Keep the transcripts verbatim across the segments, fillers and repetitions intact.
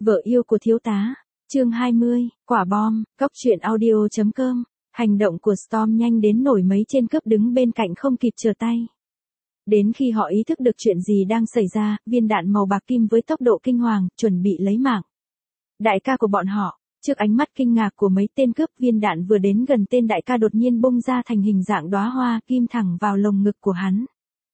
Vợ yêu của thiếu tá. Chương hai mươi, quả bom, cóc truyện audio chấm com. Hành động của Storm nhanh đến nổi mấy tên cướp đứng bên cạnh không kịp trở tay. Đến khi họ ý thức được chuyện gì đang xảy ra, viên đạn màu bạc kim với tốc độ kinh hoàng, chuẩn bị lấy mạng đại ca của bọn họ. Trước ánh mắt kinh ngạc của mấy tên cướp, viên đạn vừa đến gần tên đại ca đột nhiên bung ra thành hình dạng đóa hoa kim thẳng vào lồng ngực của hắn.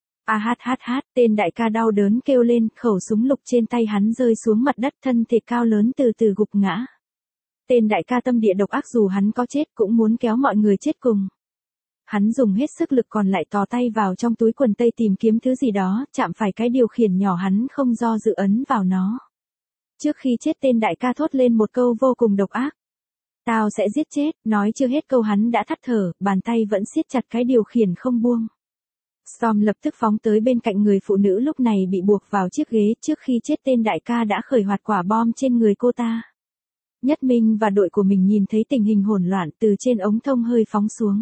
A hát hát hát, tên đại ca đau đớn kêu lên, khẩu súng lục trên tay hắn rơi xuống mặt đất, thân thể cao lớn từ từ gục ngã. Tên đại ca tâm địa độc ác, dù hắn có chết cũng muốn kéo mọi người chết cùng. Hắn dùng hết sức lực còn lại tò tay vào trong túi quần tây tìm kiếm thứ gì đó, chạm phải cái điều khiển nhỏ, hắn không do dự ấn vào nó. Trước khi chết, tên đại ca thốt lên một câu vô cùng độc ác. Tao sẽ giết chết, nói chưa hết câu hắn đã thắt thở, bàn tay vẫn siết chặt cái điều khiển không buông. Storm lập tức phóng tới bên cạnh người phụ nữ lúc này bị buộc vào chiếc ghế. Trước khi chết, tên đại ca đã khởi hoạt quả bom trên người cô ta. Nhất Minh và đội của mình nhìn thấy tình hình hỗn loạn, từ trên ống thông hơi phóng xuống.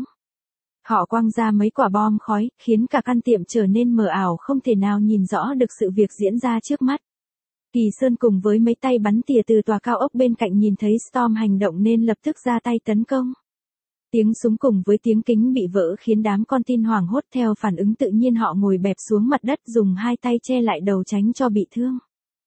Họ quăng ra mấy quả bom khói, khiến cả căn tiệm trở nên mờ ảo, không thể nào nhìn rõ được sự việc diễn ra trước mắt. Kỳ Sơn cùng với mấy tay bắn tỉa từ tòa cao ốc bên cạnh nhìn thấy Storm hành động nên lập tức ra tay tấn công. Tiếng súng cùng với tiếng kính bị vỡ khiến đám con tin hoảng hốt, theo phản ứng tự nhiên họ ngồi bẹp xuống mặt đất, dùng hai tay che lại đầu tránh cho bị thương.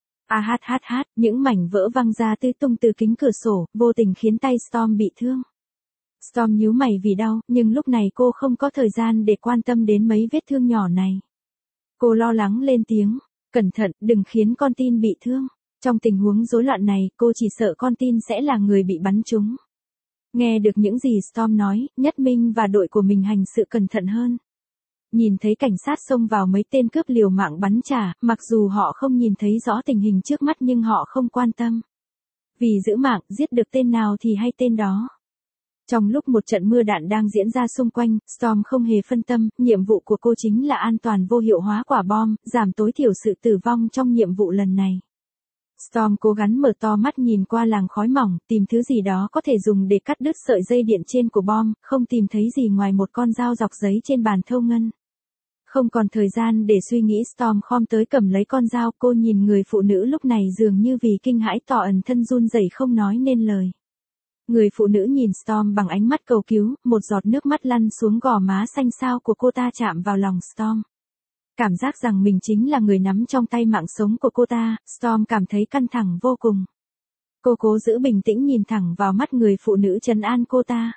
A hát hát hát, những mảnh vỡ văng ra tứ tung từ kính cửa sổ, vô tình khiến tay Storm bị thương. Storm nhíu mày vì đau, nhưng lúc này cô không có thời gian để quan tâm đến mấy vết thương nhỏ này. Cô lo lắng lên tiếng, cẩn thận, đừng khiến con tin bị thương. Trong tình huống rối loạn này, cô chỉ sợ con tin sẽ là người bị bắn trúng. Nghe được những gì Storm nói, Nhất Minh và đội của mình hành sự cẩn thận hơn. Nhìn thấy cảnh sát xông vào, mấy tên cướp liều mạng bắn trả, mặc dù họ không nhìn thấy rõ tình hình trước mắt nhưng họ không quan tâm. Vì giữ mạng, giết được tên nào thì hay tên đó. Trong lúc một trận mưa đạn đang diễn ra xung quanh, Storm không hề phân tâm, nhiệm vụ của cô chính là an toàn vô hiệu hóa quả bom, giảm tối thiểu sự tử vong trong nhiệm vụ lần này. Storm cố gắng mở to mắt nhìn qua làng khói mỏng, tìm thứ gì đó có thể dùng để cắt đứt sợi dây điện trên của bom, không tìm thấy gì ngoài một con dao dọc giấy trên bàn thâu ngân. Không còn thời gian để suy nghĩ, Storm khom tới cầm lấy con dao. Cô nhìn người phụ nữ lúc này dường như vì kinh hãi tỏ ẩn thân run rẩy không nói nên lời. Người phụ nữ nhìn Storm bằng ánh mắt cầu cứu, một giọt nước mắt lăn xuống gò má xanh xao của cô ta chạm vào lòng Storm. Cảm giác rằng mình chính là người nắm trong tay mạng sống của cô ta, Storm cảm thấy căng thẳng vô cùng. Cô cố giữ bình tĩnh nhìn thẳng vào mắt người phụ nữ, trấn an cô ta.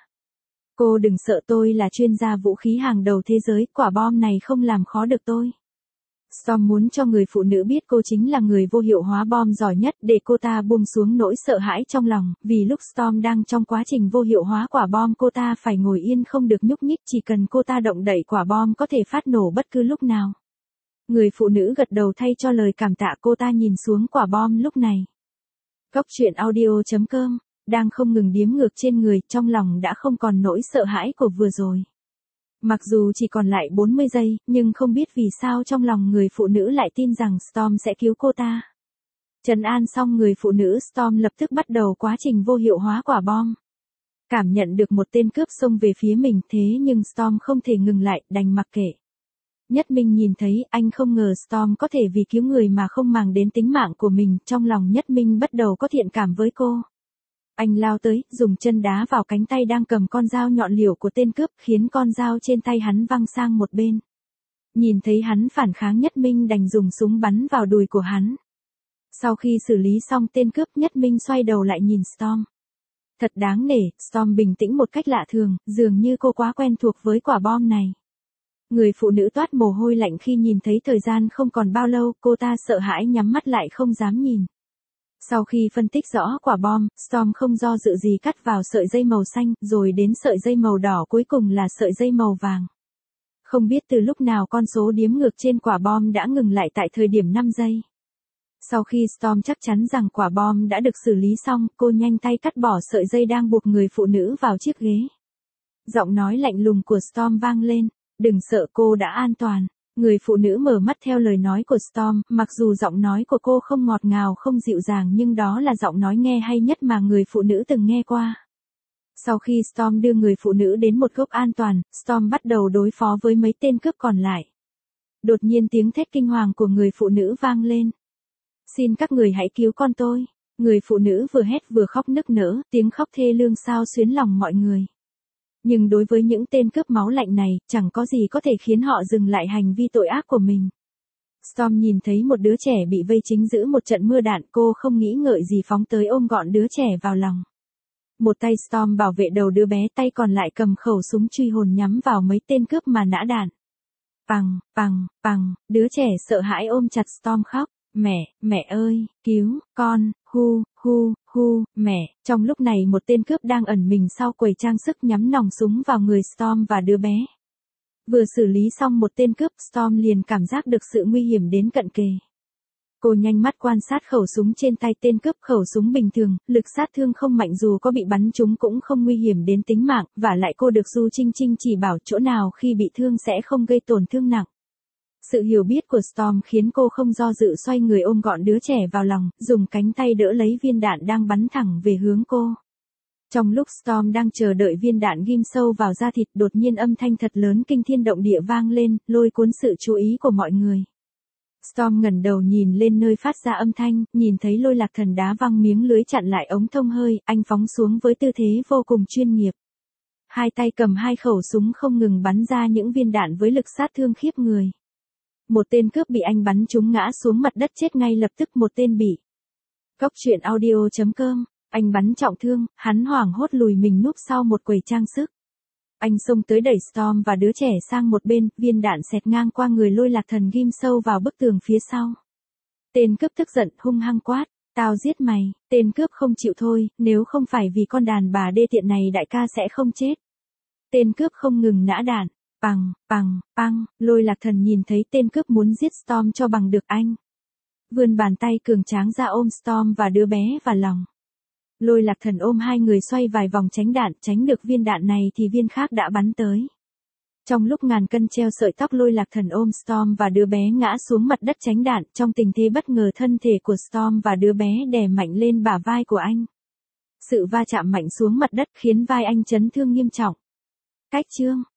Cô đừng sợ, tôi là chuyên gia vũ khí hàng đầu thế giới, quả bom này không làm khó được tôi. Storm muốn cho người phụ nữ biết cô chính là người vô hiệu hóa bom giỏi nhất, để cô ta buông xuống nỗi sợ hãi trong lòng, vì lúc Storm đang trong quá trình vô hiệu hóa quả bom cô ta phải ngồi yên không được nhúc nhích, chỉ cần cô ta động đậy quả bom có thể phát nổ bất cứ lúc nào. Người phụ nữ gật đầu thay cho lời cảm tạ, cô ta nhìn xuống quả bom lúc này. Cóc truyện audio chấm com, đang không ngừng điếm ngược trên người, trong lòng đã không còn nỗi sợ hãi của vừa rồi. Mặc dù chỉ còn lại bốn mươi giây, nhưng không biết vì sao trong lòng người phụ nữ lại tin rằng Storm sẽ cứu cô ta. Trấn an xong người phụ nữ, Storm lập tức bắt đầu quá trình vô hiệu hóa quả bom. Cảm nhận được một tên cướp xông về phía mình, thế nhưng Storm không thể ngừng lại, đành mặc kệ. Nhất Minh nhìn thấy, anh không ngờ Storm có thể vì cứu người mà không màng đến tính mạng của mình, trong lòng Nhất Minh bắt đầu có thiện cảm với cô. Anh lao tới, dùng chân đá vào cánh tay đang cầm con dao nhọn liều của tên cướp, khiến con dao trên tay hắn văng sang một bên. Nhìn thấy hắn phản kháng, Nhất Minh đành dùng súng bắn vào đùi của hắn. Sau khi xử lý xong tên cướp, Nhất Minh xoay đầu lại nhìn Storm. Thật đáng nể, Storm bình tĩnh một cách lạ thường, dường như cô quá quen thuộc với quả bom này. Người phụ nữ toát mồ hôi lạnh khi nhìn thấy thời gian không còn bao lâu, cô ta sợ hãi nhắm mắt lại không dám nhìn. Sau khi phân tích rõ quả bom, Storm không do dự gì cắt vào sợi dây màu xanh, rồi đến sợi dây màu đỏ, cuối cùng là sợi dây màu vàng. Không biết từ lúc nào con số điếm ngược trên quả bom đã ngừng lại tại thời điểm năm giây. Sau khi Storm chắc chắn rằng quả bom đã được xử lý xong, cô nhanh tay cắt bỏ sợi dây đang buộc người phụ nữ vào chiếc ghế. Giọng nói lạnh lùng của Storm vang lên, đừng sợ, cô đã an toàn. Người phụ nữ mở mắt theo lời nói của Storm, mặc dù giọng nói của cô không ngọt ngào không dịu dàng nhưng đó là giọng nói nghe hay nhất mà người phụ nữ từng nghe qua. Sau khi Storm đưa người phụ nữ đến một góc an toàn, Storm bắt đầu đối phó với mấy tên cướp còn lại. Đột nhiên tiếng thét kinh hoàng của người phụ nữ vang lên. Xin các người hãy cứu con tôi. Người phụ nữ vừa hét vừa khóc nức nở, tiếng khóc thê lương xao xuyến lòng mọi người. Nhưng đối với những tên cướp máu lạnh này, chẳng có gì có thể khiến họ dừng lại hành vi tội ác của mình. Storm nhìn thấy một đứa trẻ bị vây chính giữa một trận mưa đạn, cô không nghĩ ngợi gì phóng tới ôm gọn đứa trẻ vào lòng. Một tay Storm bảo vệ đầu đứa bé, tay còn lại cầm khẩu súng truy hồn nhắm vào mấy tên cướp mà nã đạn. Pằng, pằng, pằng, đứa trẻ sợ hãi ôm chặt Storm khóc. Mẹ, mẹ ơi, cứu, con, hu, hu, hu, mẹ. Trong lúc này một tên cướp đang ẩn mình sau quầy trang sức nhắm nòng súng vào người Storm và đứa bé. Vừa xử lý xong một tên cướp, Storm liền cảm giác được sự nguy hiểm đến cận kề. Cô nhanh mắt quan sát khẩu súng trên tay tên cướp, khẩu súng bình thường, lực sát thương không mạnh, dù có bị bắn trúng cũng không nguy hiểm đến tính mạng, và lại cô được Du Trinh Trinh chỉ bảo chỗ nào khi bị thương sẽ không gây tổn thương nặng. Sự hiểu biết của Storm khiến cô không do dự xoay người ôm gọn đứa trẻ vào lòng, dùng cánh tay đỡ lấy viên đạn đang bắn thẳng về hướng cô. Trong lúc Storm đang chờ đợi viên đạn ghim sâu vào da thịt, đột nhiên âm thanh thật lớn kinh thiên động địa vang lên, lôi cuốn sự chú ý của mọi người. Storm ngẩng đầu nhìn lên nơi phát ra âm thanh, nhìn thấy Lôi Lạc Thần đá văng miếng lưới chặn lại ống thông hơi, anh phóng xuống với tư thế vô cùng chuyên nghiệp. Hai tay cầm hai khẩu súng không ngừng bắn ra những viên đạn với lực sát thương khiếp người. Một tên cướp bị anh bắn trúng ngã xuống mặt đất chết ngay lập tức, một tên bị. Cốc truyện audio chấm com, anh bắn trọng thương, hắn hoảng hốt lùi mình núp sau một quầy trang sức. Anh xông tới đẩy Storm và đứa trẻ sang một bên, viên đạn xẹt ngang qua người Lôi Lạc Thần ghim sâu vào bức tường phía sau. Tên cướp tức giận hung hăng quát, tao giết mày. Tên cướp không chịu thôi, nếu không phải vì con đàn bà đê tiện này đại ca sẽ không chết. Tên cướp không ngừng nã đạn. Pằng, pằng, pằng, Lôi Lạc Thần nhìn thấy tên cướp muốn giết Storm cho bằng được anh. Vươn bàn tay cường tráng ra ôm Storm và đứa bé vào lòng. Lôi Lạc Thần ôm hai người xoay vài vòng tránh đạn, tránh được viên đạn này thì viên khác đã bắn tới. Trong lúc ngàn cân treo sợi tóc, Lôi Lạc Thần ôm Storm và đứa bé ngã xuống mặt đất tránh đạn, trong tình thế bất ngờ thân thể của Storm và đứa bé đè mạnh lên bả vai của anh. Sự va chạm mạnh xuống mặt đất khiến vai anh chấn thương nghiêm trọng. Cách chương